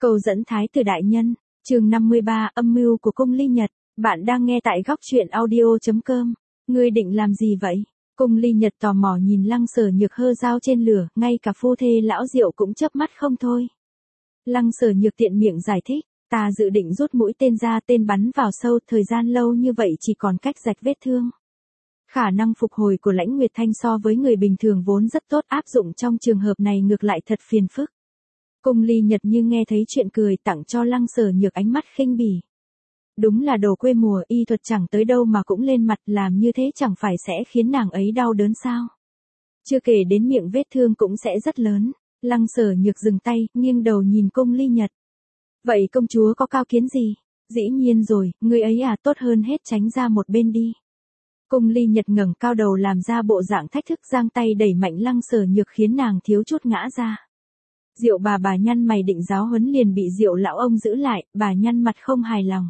Câu dẫn thái tử đại nhân, chương 53, âm mưu của cung ly nhật. Bạn đang nghe tại góc truyện audio.com. Ngươi định làm gì vậy? Cung ly nhật tò mò nhìn Lăng Sở Nhược hơ dao trên lửa, ngay cả phu thê lão Diệu cũng chớp mắt không thôi. Lăng Sở Nhược tiện miệng giải thích, ta dự định rút mũi tên ra, tên bắn vào sâu, thời gian lâu như vậy chỉ còn cách rạch vết thương. Khả năng phục hồi của Lãnh Nguyệt Thanh so với người bình thường vốn rất tốt, áp dụng trong trường hợp này ngược lại thật phiền phức. Cung ly nhật như nghe thấy chuyện cười, tặng cho Lăng Sở Nhược ánh mắt khinh bỉ. Đúng là đồ quê mùa, y thuật chẳng tới đâu mà cũng lên mặt, làm như thế chẳng phải sẽ khiến nàng ấy đau đớn sao? Chưa kể đến miệng vết thương cũng sẽ rất lớn. Lăng Sở Nhược dừng tay, nghiêng đầu nhìn cung ly nhật. Vậy công chúa có cao kiến gì? Dĩ nhiên rồi, người ấy tốt hơn hết tránh ra một bên đi. Cung ly nhật ngẩng cao đầu làm ra bộ dạng thách thức, giang tay đẩy mạnh Lăng Sở Nhược khiến nàng thiếu chút ngã ra. Diệu bà nhăn mày định giáo huấn liền bị Diệu lão ông giữ lại, bà nhăn mặt không hài lòng.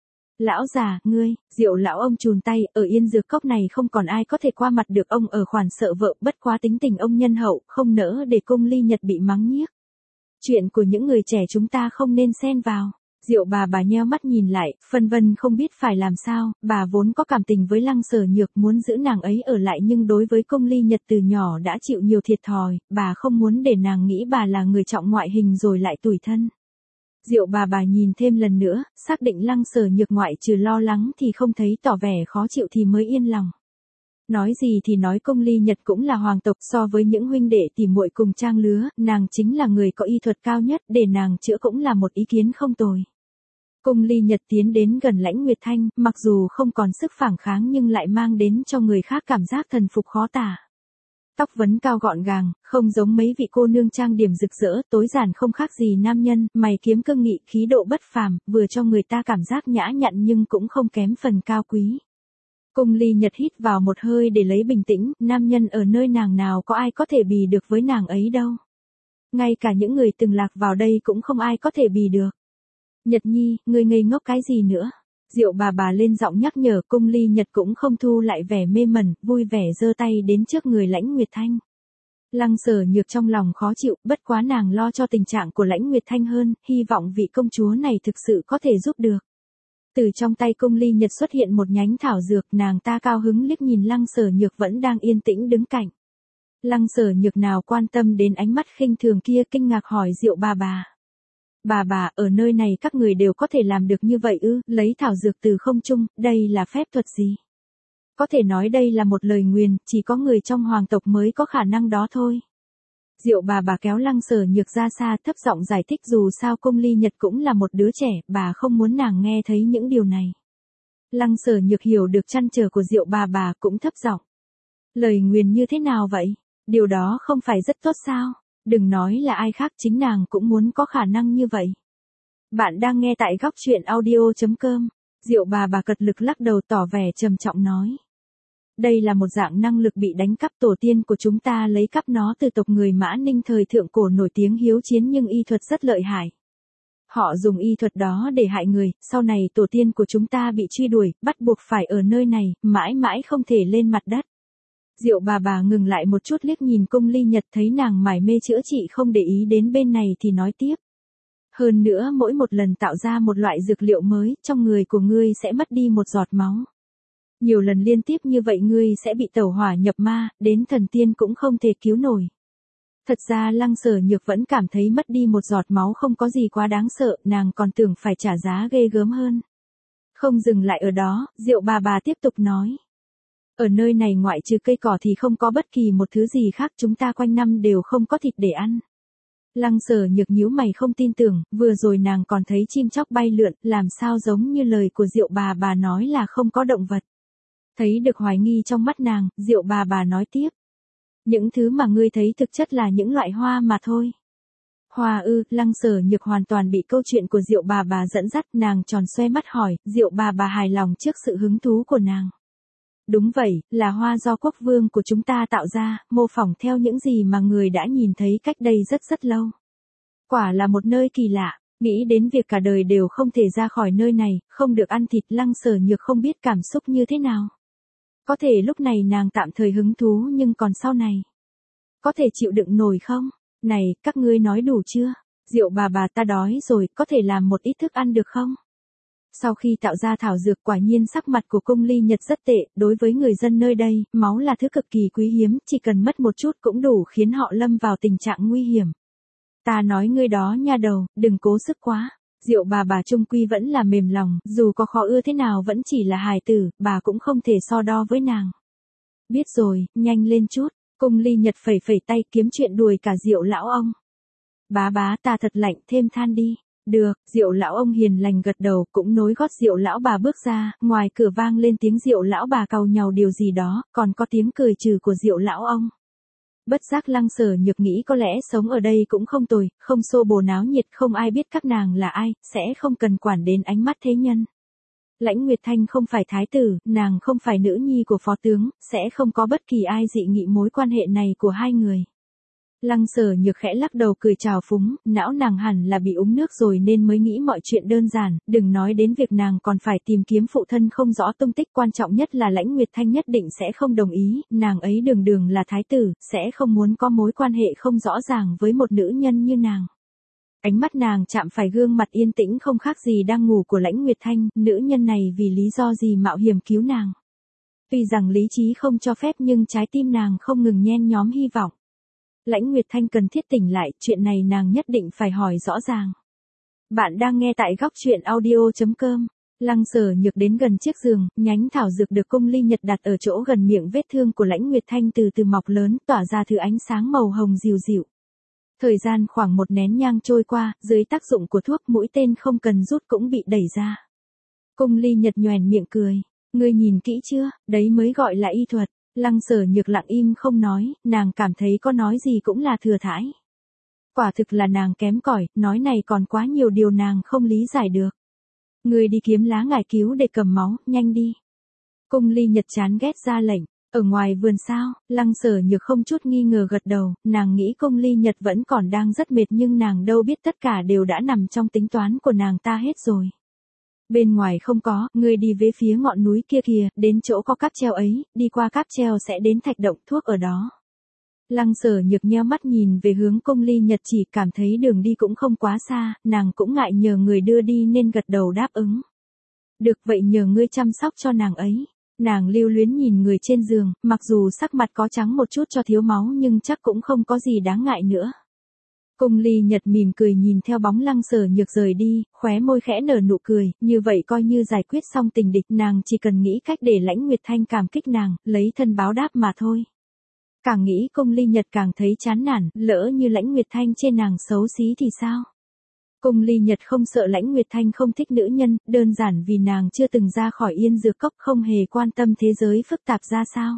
Lão già, ngươi, Diệu lão ông chùn tay, ở Yên Dược Cốc này không còn ai có thể qua mặt được ông ở khoản sợ vợ, bất quá tính tình ông nhân hậu, không nỡ để cung ly nhật bị mắng nhiếc. Chuyện của những người trẻ chúng ta không nên xen vào. Diệu bà nheo mắt nhìn lại, phân vân không biết phải làm sao, bà vốn có cảm tình với Lăng Sở Nhược muốn giữ nàng ấy ở lại, nhưng đối với cung ly nhật từ nhỏ đã chịu nhiều thiệt thòi, bà không muốn để nàng nghĩ bà là người trọng ngoại hình rồi lại tủi thân. Diệu bà nhìn thêm lần nữa, xác định Lăng Sở Nhược ngoại trừ lo lắng thì không thấy tỏ vẻ khó chịu thì mới yên lòng. Nói gì thì nói, cung ly nhật cũng là hoàng tộc, so với những huynh đệ tỉ muội cùng trang lứa, nàng chính là người có y thuật cao nhất, để nàng chữa cũng là một ý kiến không tồi. Cung ly nhật tiến đến gần Lãnh Nguyệt Thanh, mặc dù không còn sức phản kháng nhưng lại mang đến cho người khác cảm giác thần phục khó tả. Tóc vấn cao gọn gàng, không giống mấy vị cô nương trang điểm rực rỡ, tối giản không khác gì nam nhân, mày kiếm cương nghị, khí độ bất phàm, vừa cho người ta cảm giác nhã nhặn nhưng cũng không kém phần cao quý. Cung ly nhật hít vào một hơi để lấy bình tĩnh, nam nhân ở nơi nàng nào có ai có thể bì được với nàng ấy đâu. Ngay cả những người từng lạc vào đây cũng không ai có thể bì được. Nhật nhi, ngươi ngây ngốc cái gì nữa? Diệu bà lên giọng nhắc nhở, cung ly nhật cũng không thu lại vẻ mê mẩn, vui vẻ giơ tay đến trước người Lãnh Nguyệt Thanh. Lăng Sở Nhược trong lòng khó chịu, bất quá nàng lo cho tình trạng của Lãnh Nguyệt Thanh hơn, hy vọng vị công chúa này thực sự có thể giúp được. Từ trong tay cung ly nhật xuất hiện một nhánh thảo dược, nàng ta cao hứng liếc nhìn Lăng Sở Nhược vẫn đang yên tĩnh đứng cạnh. Lăng Sở Nhược nào quan tâm đến ánh mắt khinh thường kia, kinh ngạc hỏi Diệu bà. Bà, ở nơi này các người đều có thể làm được như vậy ư? Lấy thảo dược từ không trung, đây là phép thuật gì? Có thể nói đây là một lời nguyền, chỉ có người trong hoàng tộc mới có khả năng đó thôi. Diệu bà kéo Lăng Sở Nhược ra xa, thấp giọng giải thích, dù sao cung ly nhật cũng là một đứa trẻ, bà không muốn nàng nghe thấy những điều này. Lăng Sở Nhược hiểu được trăn trở của Diệu bà cũng thấp giọng. Lời nguyền như thế nào vậy? Điều đó không phải rất tốt sao? Đừng nói là ai khác, chính nàng cũng muốn có khả năng như vậy. Bạn đang nghe tại góc truyện audio.com. Diệu bà cật lực lắc đầu tỏ vẻ trầm trọng nói. Đây là một dạng năng lực bị đánh cắp, tổ tiên của chúng ta lấy cắp nó từ tộc người Mã Ninh thời thượng cổ nổi tiếng hiếu chiến nhưng y thuật rất lợi hại. Họ dùng y thuật đó để hại người, sau này tổ tiên của chúng ta bị truy đuổi, bắt buộc phải ở nơi này, mãi mãi không thể lên mặt đất. Diệu bà ngừng lại một chút, liếc nhìn cung ly nhật, thấy nàng mải mê chữa trị không để ý đến bên này thì nói tiếp. Hơn nữa mỗi một lần tạo ra một loại dược liệu mới, trong người của ngươi sẽ mất đi một giọt máu. Nhiều lần liên tiếp như vậy ngươi sẽ bị tẩu hỏa nhập ma, đến thần tiên cũng không thể cứu nổi. Thật ra Lăng Sở Nhược vẫn cảm thấy mất đi một giọt máu không có gì quá đáng sợ, nàng còn tưởng phải trả giá ghê gớm hơn. Không dừng lại ở đó, Diệu bà tiếp tục nói. Ở nơi này ngoại trừ cây cỏ thì không có bất kỳ một thứ gì khác, chúng ta quanh năm đều không có thịt để ăn. Lăng Sở Nhược nhíu mày không tin tưởng, vừa rồi nàng còn thấy chim chóc bay lượn, làm sao giống như lời của Diệu bà nói là không có động vật. Thấy được hoài nghi trong mắt nàng, Diệu bà nói tiếp. Những thứ mà ngươi thấy thực chất là những loại hoa mà thôi. Hoa ư? Lăng Sở Nhược hoàn toàn bị câu chuyện của Diệu bà dẫn dắt, nàng tròn xoe mắt hỏi, Diệu bà hài lòng trước sự hứng thú của nàng. Đúng vậy, là hoa do quốc vương của chúng ta tạo ra, mô phỏng theo những gì mà người đã nhìn thấy cách đây rất lâu. Quả là một nơi kỳ lạ, nghĩ đến việc cả đời đều không thể ra khỏi nơi này, không được ăn thịt, Lăng Sở Nhược không biết cảm xúc như thế nào. Có thể lúc này nàng tạm thời hứng thú nhưng còn sau này. Có thể chịu đựng nổi không? Này, các ngươi nói đủ chưa? Diệu bà ta đói rồi, có thể làm một ít thức ăn được không? Sau khi tạo ra thảo dược quả nhiên sắc mặt của cung ly nhật rất tệ, đối với người dân nơi đây, máu là thứ cực kỳ quý hiếm, chỉ cần mất một chút cũng đủ khiến họ lâm vào tình trạng nguy hiểm. Ta nói ngươi đó nha đầu, đừng cố sức quá. Diệu bà trung quy vẫn là mềm lòng, dù có khó ưa thế nào vẫn chỉ là hài tử, bà cũng không thể so đo với nàng. Biết rồi, nhanh lên chút, cung ly nhật phẩy phẩy tay kiếm chuyện đuổi cả Diệu lão ông. Bá ta thật lạnh, thêm than đi. Được, Diệu lão ông hiền lành gật đầu, cũng nối gót Diệu lão bà bước ra, ngoài cửa vang lên tiếng Diệu lão bà càu nhàu điều gì đó, còn có tiếng cười trừ của Diệu lão ông. Bất giác Lăng Sở Nhược nghĩ có lẽ sống ở đây cũng không tồi, không xô bồ náo nhiệt, không ai biết các nàng là ai, sẽ không cần quản đến ánh mắt thế nhân. Lãnh Nguyệt Thanh không phải thái tử, nàng không phải nữ nhi của phó tướng, sẽ không có bất kỳ ai dị nghị mối quan hệ này của hai người. Lăng Sở Nhược khẽ lắc đầu cười trào phúng, não nàng hẳn là bị uống nước rồi nên mới nghĩ mọi chuyện đơn giản, đừng nói đến việc nàng còn phải tìm kiếm phụ thân không rõ tung tích, quan trọng nhất là Lãnh Nguyệt Thanh nhất định sẽ không đồng ý, nàng ấy đường là thái tử, sẽ không muốn có mối quan hệ không rõ ràng với một nữ nhân như nàng. Ánh mắt nàng chạm phải gương mặt yên tĩnh không khác gì đang ngủ của Lãnh Nguyệt Thanh, nữ nhân này vì lý do gì mạo hiểm cứu nàng. Tuy rằng lý trí không cho phép nhưng trái tim nàng không ngừng nhen nhóm hy vọng. Lãnh Nguyệt Thanh cần thiết tỉnh lại, chuyện này nàng nhất định phải hỏi rõ ràng. Bạn đang nghe tại góc chuyện audio.com. Lăng Sở Nhược đến gần chiếc giường, nhánh thảo dược được cung ly nhật đặt ở chỗ gần miệng vết thương của Lãnh Nguyệt Thanh từ từ mọc lớn, tỏa ra thứ ánh sáng màu hồng dịu dịu. Thời gian khoảng một nén nhang trôi qua, dưới tác dụng của thuốc mũi tên không cần rút cũng bị đẩy ra. Cung ly nhật nhoẻn miệng cười. Ngươi nhìn kỹ chưa, đấy mới gọi là y thuật. Lăng Sở Nhược lặng im không nói, nàng cảm thấy có nói gì cũng là thừa thãi. Quả thực là nàng kém cỏi, nói này còn quá nhiều điều nàng không lý giải được. Ngươi đi kiếm lá ngải cứu để cầm máu, nhanh đi. Cung ly nhật chán ghét ra lệnh, ở ngoài vườn sao, Lăng Sở Nhược không chút nghi ngờ gật đầu, nàng nghĩ cung ly nhật vẫn còn đang rất mệt nhưng nàng đâu biết tất cả đều đã nằm trong tính toán của nàng ta hết rồi. Bên ngoài không có, ngươi đi về phía ngọn núi kia kìa, đến chỗ có cáp treo ấy, đi qua cáp treo sẽ đến thạch động thuốc ở đó. Lăng Sở Nhược nheo mắt nhìn về hướng cung ly nhật chỉ cảm thấy đường đi cũng không quá xa, nàng cũng ngại nhờ người đưa đi nên gật đầu đáp ứng. Được vậy nhờ ngươi chăm sóc cho nàng ấy. Nàng lưu luyến nhìn người trên giường, mặc dù sắc mặt có trắng một chút cho thiếu máu nhưng chắc cũng không có gì đáng ngại nữa. Cung ly nhật mỉm cười nhìn theo bóng Lăng Sở Nhược rời đi, khóe môi khẽ nở nụ cười, như vậy coi như giải quyết xong tình địch, nàng chỉ cần nghĩ cách để Lãnh Nguyệt Thanh cảm kích nàng, lấy thân báo đáp mà thôi. Càng nghĩ cung ly nhật càng thấy chán nản, lỡ như Lãnh Nguyệt Thanh chê nàng xấu xí thì sao? Cung ly nhật không sợ Lãnh Nguyệt Thanh không thích nữ nhân, đơn giản vì nàng chưa từng ra khỏi Yên Dược Cốc, không hề quan tâm thế giới phức tạp ra sao.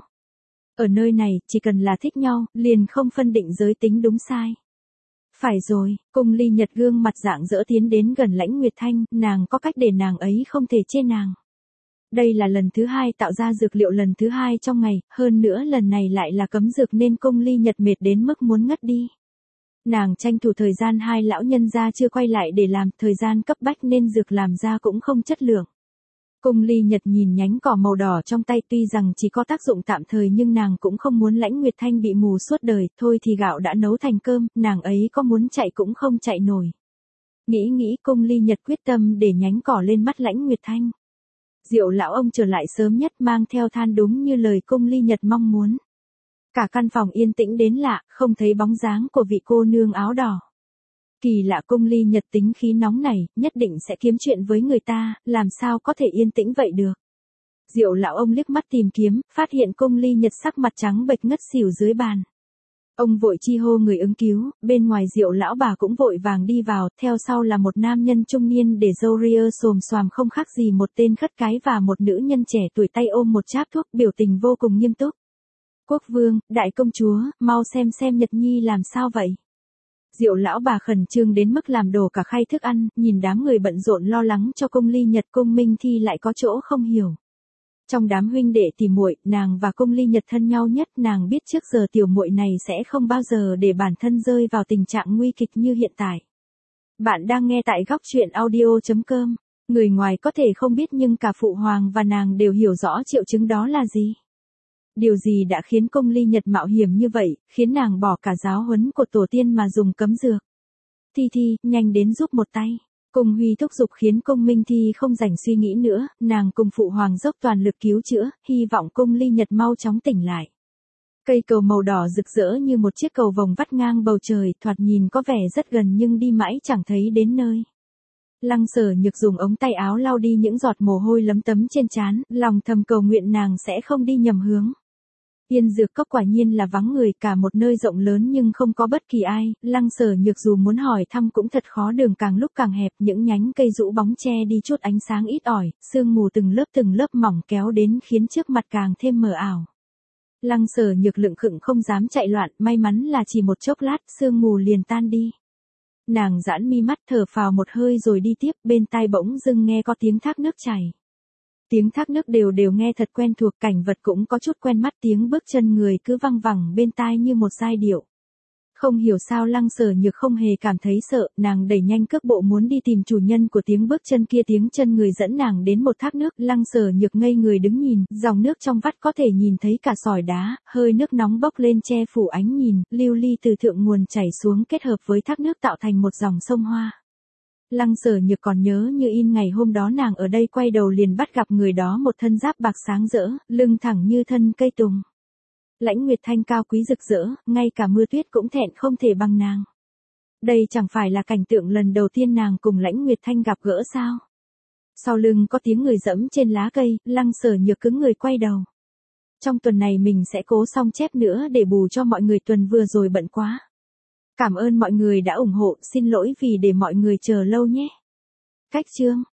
Ở nơi này, chỉ cần là thích nhau, liền không phân định giới tính đúng sai. Phải rồi, cung ly nhật gương mặt rạng rỡ tiến đến gần Lãnh Nguyệt Thanh, nàng có cách để nàng ấy không thể chê nàng. Đây là lần thứ hai tạo ra dược liệu lần thứ hai trong ngày, hơn nữa lần này lại là cấm dược nên cung ly nhật mệt đến mức muốn ngất đi. Nàng tranh thủ thời gian hai lão nhân gia chưa quay lại để làm, thời gian cấp bách nên dược làm ra cũng không chất lượng. Cung ly nhật nhìn nhánh cỏ màu đỏ trong tay tuy rằng chỉ có tác dụng tạm thời nhưng nàng cũng không muốn Lãnh Nguyệt Thanh bị mù suốt đời, thôi thì gạo đã nấu thành cơm, nàng ấy có muốn chạy cũng không chạy nổi. Nghĩ cung ly nhật quyết tâm để nhánh cỏ lên mắt Lãnh Nguyệt Thanh. Diệu lão ông trở lại sớm nhất mang theo than đúng như lời cung ly nhật mong muốn. Cả căn phòng yên tĩnh đến lạ, không thấy bóng dáng của vị cô nương áo đỏ. Kỳ lạ, cung ly nhật tính khí nóng này, nhất định sẽ kiếm chuyện với người ta, làm sao có thể yên tĩnh vậy được. Diệu lão ông liếc mắt tìm kiếm, phát hiện cung ly nhật sắc mặt trắng bệch ngất xỉu dưới bàn. Ông vội chi hô người ứng cứu, bên ngoài Diệu lão bà cũng vội vàng đi vào, theo sau là một nam nhân trung niên để râu ria xồm xoàm không khác gì một tên khất cái và một nữ nhân trẻ tuổi tay ôm một cháp thuốc, biểu tình vô cùng nghiêm túc. Quốc vương, đại công chúa, mau xem Nhật Nhi làm sao vậy. Diệu lão bà khẩn trương đến mức làm đổ cả khay thức ăn, nhìn đám người bận rộn lo lắng cho cung ly nhật, cung minh thi lại có chỗ không hiểu. Trong đám huynh đệ tỉ muội, nàng và cung ly nhật thân nhau nhất, nàng biết trước giờ tiểu muội này sẽ không bao giờ để bản thân rơi vào tình trạng nguy kịch như hiện tại. Bạn đang nghe tại góc chuyện audio.com. Người ngoài có thể không biết nhưng cả phụ hoàng và nàng đều hiểu rõ triệu chứng đó là gì. Điều gì đã khiến cung ly nhật mạo hiểm như vậy, khiến nàng bỏ cả giáo huấn của tổ tiên mà dùng cấm dược. Thi Thi, nhanh đến giúp một tay. Cung Huy thúc giục khiến Cung Minh Thi không rảnh suy nghĩ nữa, nàng cùng phụ hoàng dốc toàn lực cứu chữa, hy vọng Cung Ly Nhật mau chóng tỉnh lại. Cây cầu màu đỏ rực rỡ như một chiếc cầu vồng vắt ngang bầu trời, thoạt nhìn có vẻ rất gần nhưng đi mãi chẳng thấy đến nơi. Lăng Sở Nhược dùng ống tay áo lau đi những giọt mồ hôi lấm tấm trên trán, lòng thầm cầu nguyện nàng sẽ không đi nhầm hướng. Yên Dược Cốc quả nhiên là vắng người, cả một nơi rộng lớn nhưng không có bất kỳ ai, Lăng Sở Nhược dù muốn hỏi thăm cũng thật khó, đường càng lúc càng hẹp, những nhánh cây rũ bóng che đi chút ánh sáng ít ỏi, sương mù từng lớp mỏng kéo đến khiến trước mặt càng thêm mờ ảo. Lăng Sở Nhược lững khựng không dám chạy loạn, may mắn là chỉ một chốc lát, sương mù liền tan đi. Nàng giãn mi mắt thở phào một hơi rồi đi tiếp, bên tai bỗng dưng nghe có tiếng thác nước chảy. Tiếng thác nước đều nghe thật quen thuộc, cảnh vật cũng có chút quen mắt, tiếng bước chân người cứ văng vẳng bên tai như một giai điệu. Không hiểu sao Lăng Sở Nhược không hề cảm thấy sợ, nàng đẩy nhanh cước bộ muốn đi tìm chủ nhân của tiếng bước chân kia, tiếng chân người dẫn nàng đến một thác nước, Lăng Sở Nhược ngây người đứng nhìn, dòng nước trong vắt có thể nhìn thấy cả sỏi đá, hơi nước nóng bốc lên che phủ ánh nhìn, lưu ly từ thượng nguồn chảy xuống kết hợp với thác nước tạo thành một dòng sông hoa. Lăng Sở Nhược còn nhớ như in ngày hôm đó nàng ở đây quay đầu liền bắt gặp người đó, một thân giáp bạc sáng rỡ, lưng thẳng như thân cây tùng. Lãnh Nguyệt Thanh cao quý rực rỡ, ngay cả mưa tuyết cũng thẹn không thể bằng nàng. Đây chẳng phải là cảnh tượng lần đầu tiên nàng cùng Lãnh Nguyệt Thanh gặp gỡ sao? Sau lưng có tiếng người dẫm trên lá cây, Lăng Sở Nhược cứng người quay đầu. Trong tuần này mình sẽ cố xong chép nữa để bù cho mọi người, tuần vừa rồi bận quá. Cảm ơn mọi người đã ủng hộ, xin lỗi vì để mọi người chờ lâu nhé. Cách chương